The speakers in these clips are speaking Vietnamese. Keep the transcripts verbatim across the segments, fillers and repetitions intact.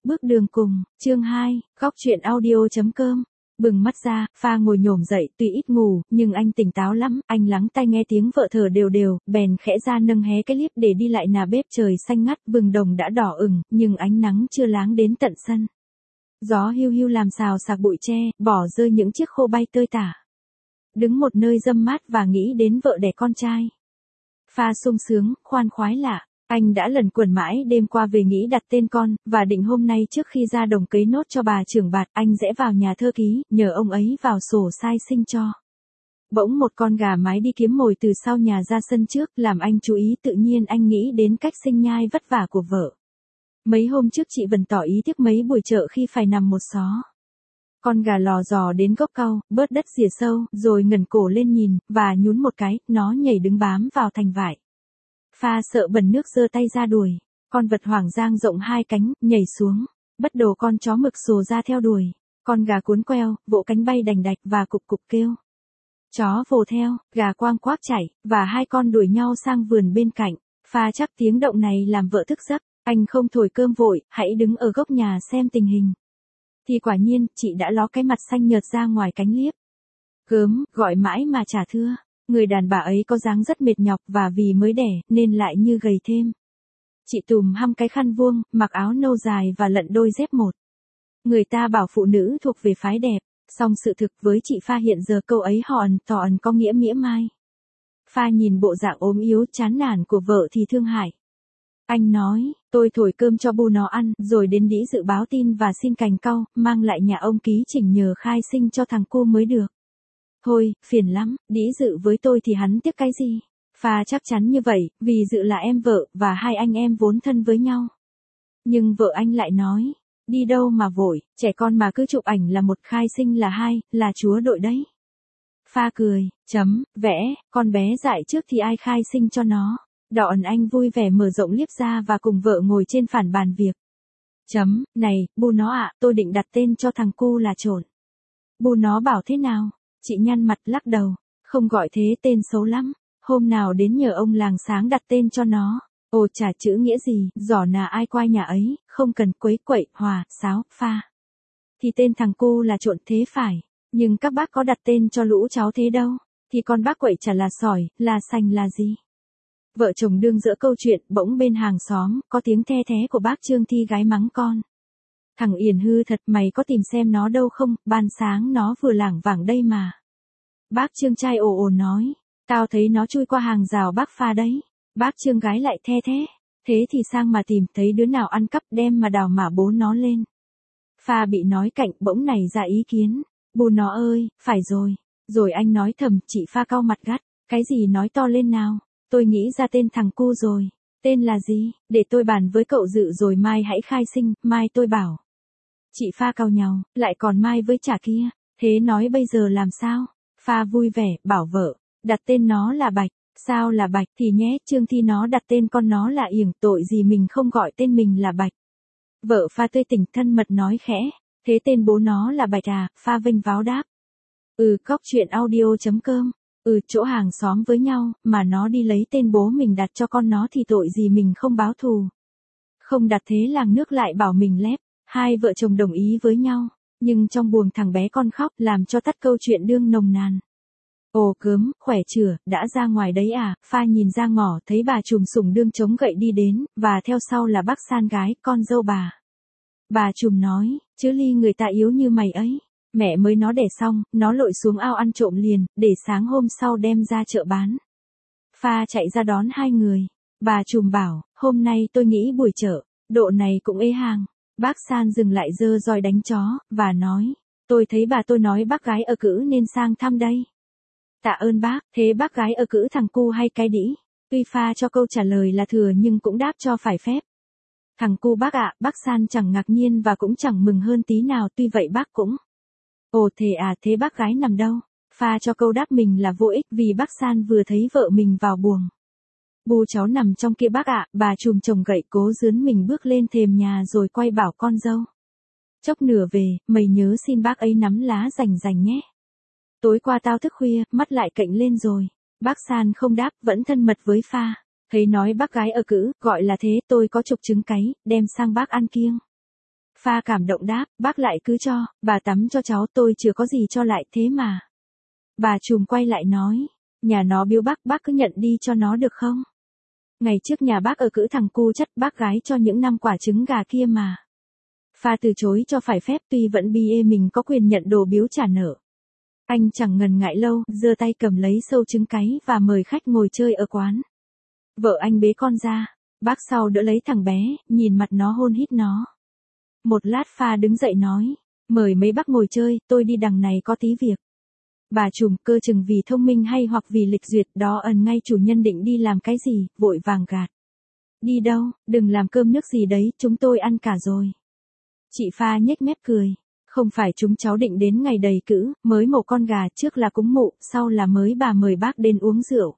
Bước đường cùng, chương hai, góc chuyện audio.com. Bừng mắt ra, Pha ngồi nhổm dậy, tuy ít ngủ, nhưng anh tỉnh táo lắm, anh lắng tai nghe tiếng vợ thở đều đều, bèn khẽ ra nâng hé cái liếp để đi lại nà bếp. Trời xanh ngắt, vừng đồng đã đỏ ửng, nhưng ánh nắng chưa láng đến tận sân. Gió hiu hiu làm xào xạc bụi tre, bỏ rơi những chiếc khô bay tơi tả. Đứng một nơi râm mát và nghĩ đến vợ đẻ con trai. Pha sung sướng, khoan khoái lạ. Anh đã lần quẩn mãi đêm qua về nghĩ đặt tên con, và định hôm nay trước khi ra đồng cấy nốt cho bà trưởng bạt, anh rẽ vào nhà thơ ký, nhờ ông ấy vào sổ sai sinh cho. Bỗng một con gà mái đi kiếm mồi từ sau nhà ra sân trước, làm anh chú ý. Tự nhiên anh nghĩ đến cách sinh nhai vất vả của vợ. Mấy hôm trước chị Vân tỏ ý tiếc mấy buổi chợ khi phải nằm một xó. Con gà lò dò đến gốc cau, bớt đất rìa sâu, rồi ngẩng cổ lên nhìn, và nhún một cái, nó nhảy đứng bám vào thành vải. Pha sợ bẩn nước giơ tay ra đuổi. Con vật hoang dang rộng hai cánh, nhảy xuống. Bất đồ con chó mực sồ ra theo đuổi. Con gà cuốn queo, vỗ cánh bay đành đạch và cục cục kêu. Chó vồ theo, gà quang quác chạy, và hai con đuổi nhau sang vườn bên cạnh. Pha chắc tiếng động này làm vợ thức giấc. Anh không thổi cơm vội, hãy đứng ở góc nhà xem tình hình. Thì quả nhiên, chị đã ló cái mặt xanh nhợt ra ngoài cánh liếp. Gớm, gọi mãi mà chả thưa. Người đàn bà ấy có dáng rất mệt nhọc và vì mới đẻ, nên lại như gầy thêm. Chị tùm hăm cái khăn vuông, mặc áo nâu dài và lận đôi dép một. Người ta bảo phụ nữ thuộc về phái đẹp, song sự thực với chị Pha hiện giờ câu ấy hòn tòn có nghĩa mỉa mai. Pha nhìn bộ dạng ốm yếu chán nản của vợ thì thương hại. Anh nói, tôi thổi cơm cho bu nó ăn, rồi đến đĩ dự báo tin và xin cành cau, mang lại nhà ông ký chỉnh nhờ khai sinh cho thằng cu mới được. Thôi, phiền lắm, đĩ dự với tôi thì hắn tiếc cái gì? Pha chắc chắn như vậy, vì dự là em vợ, và hai anh em vốn thân với nhau. Nhưng vợ anh lại nói, đi đâu mà vội, trẻ con mà cứ chụp ảnh là một, khai sinh là hai, là chúa đội đấy. Pha cười, chấm, vẽ, con bé dại trước thì ai khai sinh cho nó. Đọn anh vui vẻ mở rộng liếp ra và cùng vợ ngồi trên phản bàn việc. Chấm, này, bu nó ạ, tôi định đặt tên cho thằng cu là Trộn. Bu nó bảo thế nào? Chị nhăn mặt lắc đầu, không gọi thế tên xấu lắm, hôm nào đến nhờ ông làng sáng đặt tên cho nó. Ồ chả chữ nghĩa gì, giỏ nà ai qua nhà ấy, không cần quấy quậy, hòa, sáo, pha. Thì tên thằng cu là Trộn thế phải, nhưng các bác có đặt tên cho lũ cháu thế đâu, thì con bác quậy chả là sỏi, là sành là gì. Vợ chồng đương giữa câu chuyện, bỗng bên hàng xóm, có tiếng the thé của bác Trương Thi gái mắng con. Thằng Yển hư thật, mày có tìm xem nó đâu không, ban sáng nó vừa lảng vảng đây mà. Bác Trương trai ồ ồ nói, tao thấy nó chui qua hàng rào bác Pha đấy. Bác Trương gái lại the thế, thế thì sang mà tìm, thấy đứa nào ăn cắp đem mà đào mả bố nó lên. Pha bị nói cạnh bỗng nảy ra ý kiến, bù nó ơi, phải rồi. Rồi anh nói thầm, chị Pha cau mặt gắt, cái gì nói to lên nào, tôi nghĩ ra tên thằng cu rồi. Tên là gì, để tôi bàn với cậu Dự rồi mai hãy khai sinh, mai tôi bảo. Chị Pha cau nhau, lại còn mai với chả kia, thế nói bây giờ làm sao? Pha vui vẻ, bảo vợ, đặt tên nó là Bạch, sao là Bạch thì nhé, Trương Thi nó đặt tên con nó là Yểng, tội gì mình không gọi tên mình là Bạch. Vợ Pha tươi tỉnh thân mật nói khẽ, thế tên bố nó là Bạch à, Pha vênh váo đáp. Ừ, góc chuyện audio.com, ừ, chỗ hàng xóm với nhau, mà nó đi lấy tên bố mình đặt cho con nó thì tội gì mình không báo thù. Không đặt thế làng nước lại bảo mình lép, hai vợ chồng đồng ý với nhau. Nhưng trong buồng thằng bé con khóc làm cho tắt câu chuyện đương nồng nàn. Ồ cớm, khỏe chửa, đã ra ngoài đấy à, Pha nhìn ra ngõ thấy bà trùm sủng đương chống gậy đi đến, và theo sau là bác San gái, con dâu bà. Bà trùm nói, chứ Ly người ta yếu như mày ấy, mẹ mới nó đẻ xong, nó lội xuống ao ăn trộm liền, để sáng hôm sau đem ra chợ bán. Pha chạy ra đón hai người, bà trùm bảo, hôm nay tôi nghĩ buổi chợ, độ này cũng ế hàng. Bác San dừng lại giơ roi đánh chó, và nói, tôi thấy bà tôi nói bác gái ở cữ nên sang thăm đây. Tạ ơn bác, thế bác gái ở cữ thằng cu hay cái đĩ? Tuy Pha cho câu trả lời là thừa nhưng cũng đáp cho phải phép. Thằng cu bác ạ, bác San chẳng ngạc nhiên và cũng chẳng mừng hơn tí nào, tuy vậy bác cũng. Ồ thế à, thế bác gái nằm đâu? Pha cho câu đáp mình là vô ích vì bác San vừa thấy vợ mình vào buồng. Bu cháu nằm trong kia bác ạ, bà trùm chồng gậy cố dướn mình bước lên thềm nhà rồi quay bảo con dâu. Chốc nửa về, mày nhớ xin bác ấy nắm lá rành rành nhé. Tối qua tao thức khuya, mắt lại cạnh lên rồi. Bác San không đáp, vẫn thân mật với Pha. Thấy nói bác gái ở cữ, gọi là thế, tôi có chục trứng cáy, đem sang bác ăn kiêng. Pha cảm động đáp, bác lại cứ cho, bà tắm cho cháu, tôi chưa có gì cho lại thế mà. Bà trùm quay lại nói, nhà nó biếu bác, bác cứ nhận đi cho nó được không? Ngày trước nhà bác ở cữ thằng cu chất bác gái cho những năm quả trứng gà kia mà. Pha từ chối cho phải phép tuy vẫn bi ê mình có quyền nhận đồ biếu trả nợ. Anh chẳng ngần ngại lâu, giơ tay cầm lấy sâu trứng cáy và mời khách ngồi chơi ở quán. Vợ anh bế con ra, bác sau đỡ lấy thằng bé, nhìn mặt nó hôn hít nó. Một lát Pha đứng dậy nói, mời mấy bác ngồi chơi, tôi đi đằng này có tí việc. Bà trùm cơ chừng vì thông minh hay hoặc vì lịch duyệt đó ẩn ngay chủ nhân định đi làm cái gì, vội vàng gạt. Đi đâu, đừng làm cơm nước gì đấy, chúng tôi ăn cả rồi. Chị Pha nhếch mép cười, không phải chúng cháu định đến ngày đầy cữ, mới mổ con gà, trước là cúng mụ, sau là mới bà mời bác đến uống rượu.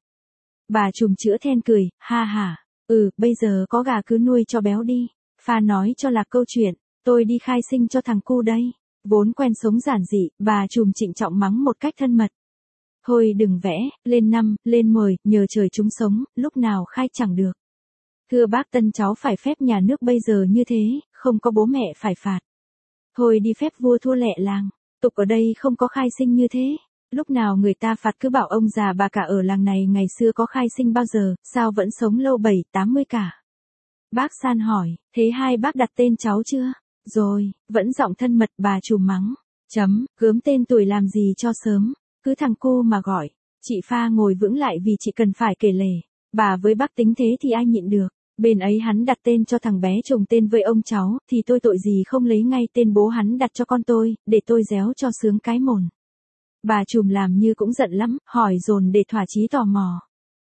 Bà trùm chữa then cười, ha ha, ừ, bây giờ có gà cứ nuôi cho béo đi. Pha nói cho là câu chuyện, tôi đi khai sinh cho thằng cu đây. Vốn quen sống giản dị, bà trùm trịnh trọng mắng một cách thân mật. Thôi đừng vẽ, lên năm, lên mười, nhờ trời chúng sống, lúc nào khai chẳng được. Thưa bác, tân cháu phải phép nhà nước bây giờ như thế, không có bố mẹ phải phạt. Thôi đi phép vua thua lẹ làng, tục ở đây không có khai sinh như thế. Lúc nào người ta phạt cứ bảo ông già bà cả ở làng này ngày xưa có khai sinh bao giờ, sao vẫn sống lâu bảy, tám mươi cả. Bác San hỏi, thế hai bác đặt tên cháu chưa? Rồi, vẫn giọng thân mật bà trùm mắng. Chấm, gớm tên tuổi làm gì cho sớm, cứ thằng cu mà gọi. Chị Pha ngồi vững lại vì chị cần phải kể lể. Bà với bác tính thế thì ai nhịn được. Bên ấy hắn đặt tên cho thằng bé trùng tên với ông cháu, thì tôi tội gì không lấy ngay tên bố hắn đặt cho con tôi, để tôi réo cho sướng cái mồn. Bà trùm làm như cũng giận lắm, hỏi dồn để thỏa chí tò mò.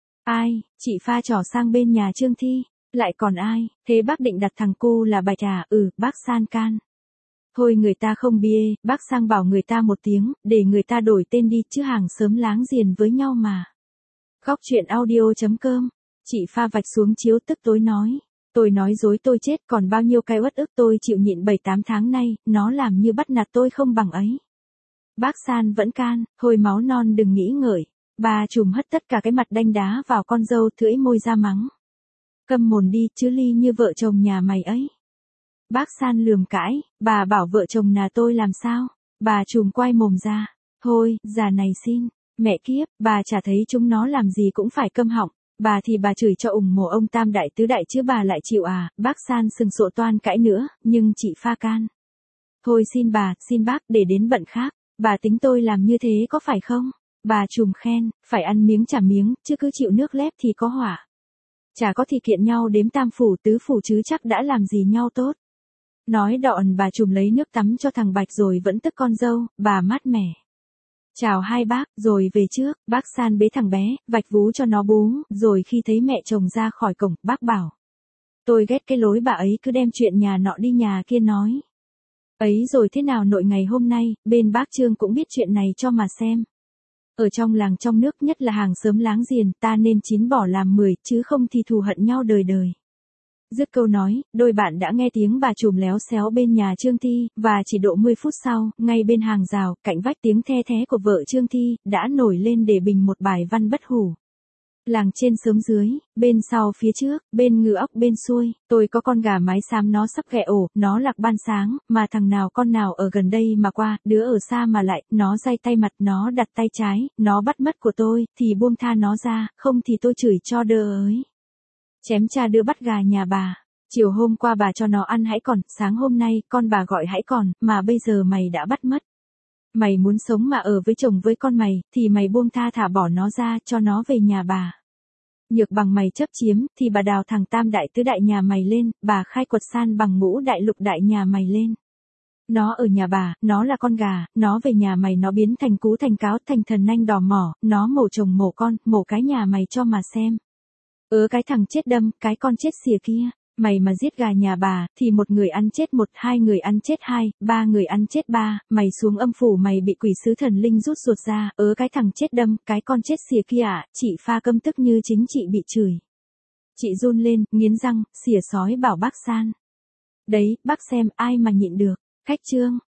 Ai, chị Pha trỏ sang bên nhà Trương Thi. Lại còn ai, thế bác định đặt thằng cu là Bạch à? Ừ, bác San can. Thôi người ta không bia, bác sang bảo người ta một tiếng, để người ta đổi tên đi, chứ hàng xóm láng giềng với nhau mà. Góc chuyện audio.com. Chị Pha vạch xuống chiếu tức tối nói. Tôi nói dối tôi chết, còn bao nhiêu cái uất ức tôi chịu nhịn bảy tám tháng nay, nó làm như bắt nạt tôi không bằng ấy. Bác San vẫn can, thôi máu non đừng nghĩ ngợi. Bà trùm hất tất cả cái mặt đanh đá vào con dâu, thưỡi môi ra mắng. Câm mồm đi, chứ ly như vợ chồng nhà mày ấy. Bác San lườm cãi, bà bảo vợ chồng nhà tôi làm sao? Bà trùm quay mồm ra. Thôi, già này xin. Mẹ kiếp, bà chả thấy chúng nó làm gì cũng phải câm họng. Bà thì bà chửi cho ủng mồ ông tam đại tứ đại chứ bà lại chịu à? Bác San sừng sộ toan cãi nữa, nhưng chị Pha can. Thôi xin bà, xin bác, để đến bận khác. Bà tính tôi làm như thế có phải không? Bà trùm khen, phải ăn miếng trả miếng, chứ cứ chịu nước lép thì có hỏa. Chả có thì kiện nhau đếm tam phủ tứ phủ chứ chắc đã làm gì nhau tốt. Nói đoạn bà trùm lấy nước tắm cho thằng Bạch rồi vẫn tức con dâu, bà mát mẻ. Chào hai bác, rồi về trước, bác San bế thằng bé, vạch vú cho nó bú, rồi khi thấy mẹ chồng ra khỏi cổng, bác bảo. Tôi ghét cái lối bà ấy cứ đem chuyện nhà nọ đi nhà kia nói. Ấy rồi thế nào nội ngày hôm nay, bên bác Trương cũng biết chuyện này cho mà xem. Ở trong làng trong nước nhất là hàng xóm láng giềng, ta nên chín bỏ làm mười, chứ không thì thù hận nhau đời đời. Dứt câu nói, đôi bạn đã nghe tiếng bà trùm léo xéo bên nhà Trương Thi, và chỉ độ mười phút sau, ngay bên hàng rào, cạnh vách tiếng the thé của vợ Trương Thi, đã nổi lên để bình một bài văn bất hủ. Làng trên sớm dưới, bên sau phía trước, bên ngựa ốc bên xuôi, tôi có con gà mái xám nó sắp ghẹ ổ, nó lạc ban sáng, mà thằng nào con nào ở gần đây mà qua, đứa ở xa mà lại, nó day tay mặt, nó đặt tay trái, nó bắt mất của tôi, thì buông tha nó ra, không thì tôi chửi cho đơ ấy. Chém cha đưa bắt gà nhà bà. Chiều hôm qua bà cho nó ăn hãy còn, sáng hôm nay con bà gọi hãy còn, mà bây giờ mày đã bắt mất. Mày muốn sống mà ở với chồng với con mày, thì mày buông tha thả bỏ nó ra, cho nó về nhà bà. Nhược bằng mày chấp chiếm, thì bà đào thằng tam đại tứ đại nhà mày lên, bà khai quật san bằng ngũ đại lục đại nhà mày lên. Nó ở nhà bà, nó là con gà, nó về nhà mày nó biến thành cú thành cáo thành thần nanh đỏ mỏ, nó mổ chồng mổ con, mổ cái nhà mày cho mà xem. Ớ cái thằng chết đâm, cái con chết xìa kia, mày mà giết gà nhà bà, thì một người ăn chết một, hai người ăn chết hai, ba người ăn chết ba, mày xuống âm phủ mày bị quỷ sứ thần linh rút ruột ra, ớ cái thằng chết đâm, cái con chết xìa kia ạ, chị Pha căm tức như chính chị bị chửi. Chị run lên, nghiến răng, xỉa sói bảo bác San. Đấy, bác xem ai mà nhịn được, cách Trương.